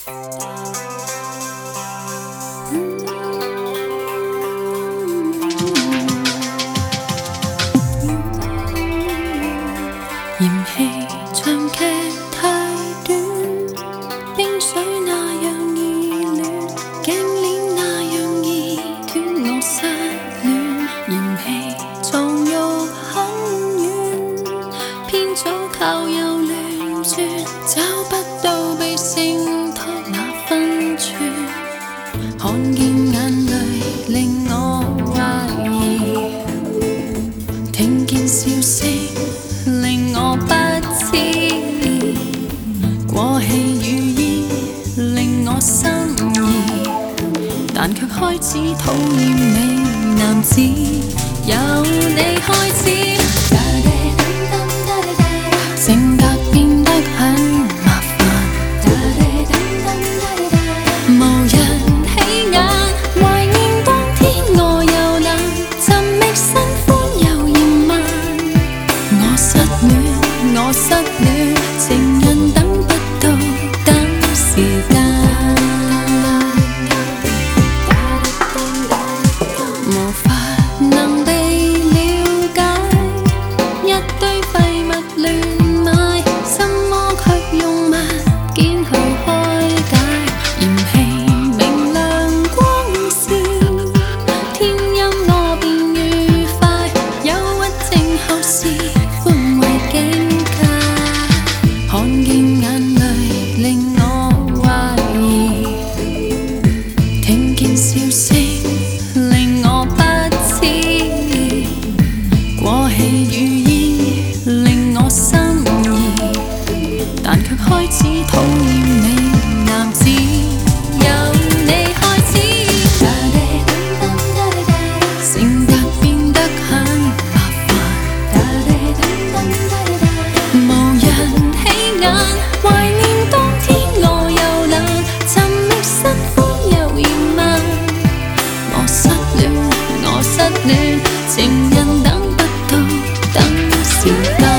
嫌棄長劇太短，冰水那樣易暖，頸鏈那樣易斷，我失戀。嫌棄床褥很軟，偏左靠右亂轉，找不到被承托那分寸。看見眼淚令我懷疑，聽見笑聲令我不知，過氣語意令我心意，但卻開始討厭美男子，由你開始，性格變得很麻煩，無人起眼，懷念當天我又冷，尋覓新歡又嫌慢。我失戀，情人等不到，等時間，無法能被了解，一堆廢物亂買，什麼卻用物件去開解，嫌棄明亮光線，天陰我便愉快，憂鬱症後是寬慰境。看見眼淚令我懷疑，聽見笑聲令我不知，過氣語意令我心意，但卻開始討厭美男子，由你開始，性格變得很麻煩，無人懷念當天我又冷，尋覓新歡又嫌慢。我失戀，情人等不到，等時間。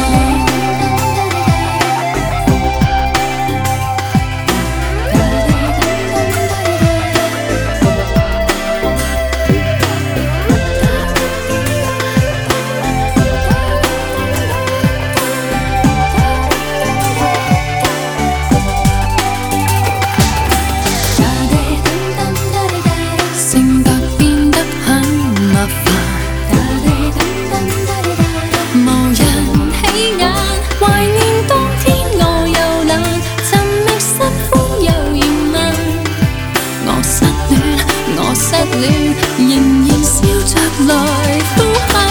仍然笑着來呼喊，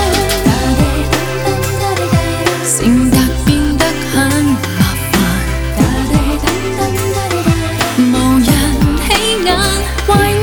性格變得很麻煩，無人起眼。